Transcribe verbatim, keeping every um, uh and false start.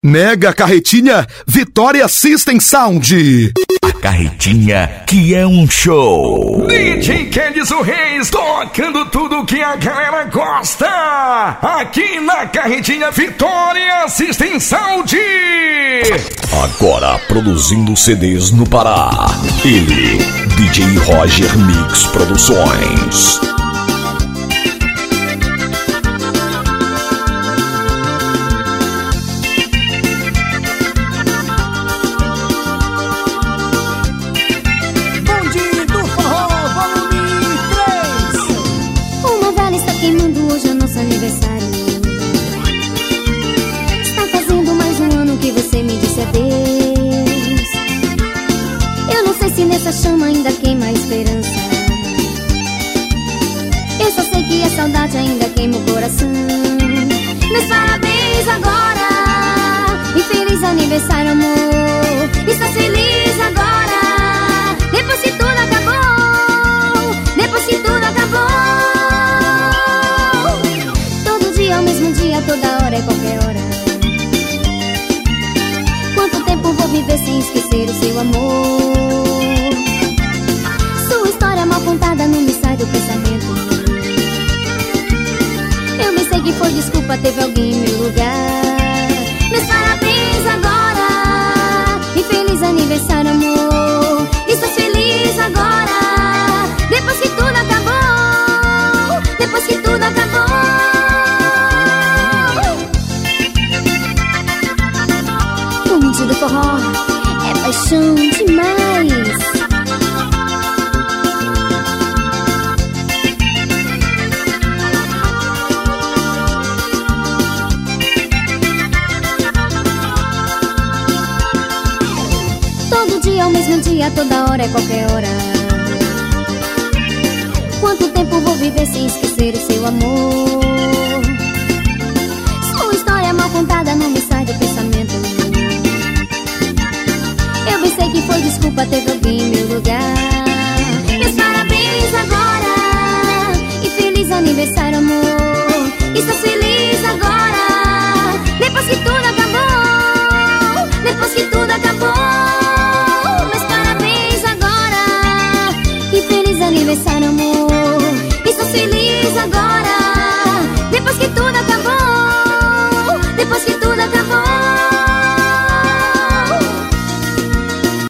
Mega Carretinha Vitória System Sound. A carretinha que é um show. D J Kedson Reis tocando tudo que a galera gosta. Aqui na Carretinha Vitória System Sound. Agora produzindo C Ds no Pará. Ele, D J Roger Mix Produções. Essa chama ainda queima a esperança. Eu só sei que a saudade ainda queima o coração. Meus parabéns agora e feliz aniversário, amor. Estás feliz agora, depois que tudo acabou. Depois que tudo acabou. Todo dia é o mesmo dia, toda hora é qualquer hora. Quanto tempo vou viver sem esquecer o seu amor? Mal contada não me sai do pensamento. Eu me sei que foi desculpa, teve alguém em meu lugar. Meus parabéns agora e feliz aniversário, amor. Estás feliz agora, depois que tudo acabou. Depois que tudo acabou. O mundo do forró é paixão demais. Ao mesmo dia, toda hora é qualquer hora. Quanto tempo vou viver sem esquecer o seu amor? Sua história mal contada não me sai do pensamento. Eu pensei que foi desculpa, teve alguém em meu lugar. Meus parabéns agora e feliz aniversário, amor. Estás feliz agora, depois que tudo acabou. Depois que tudo acabou. Aniversário, amor. Estou feliz agora.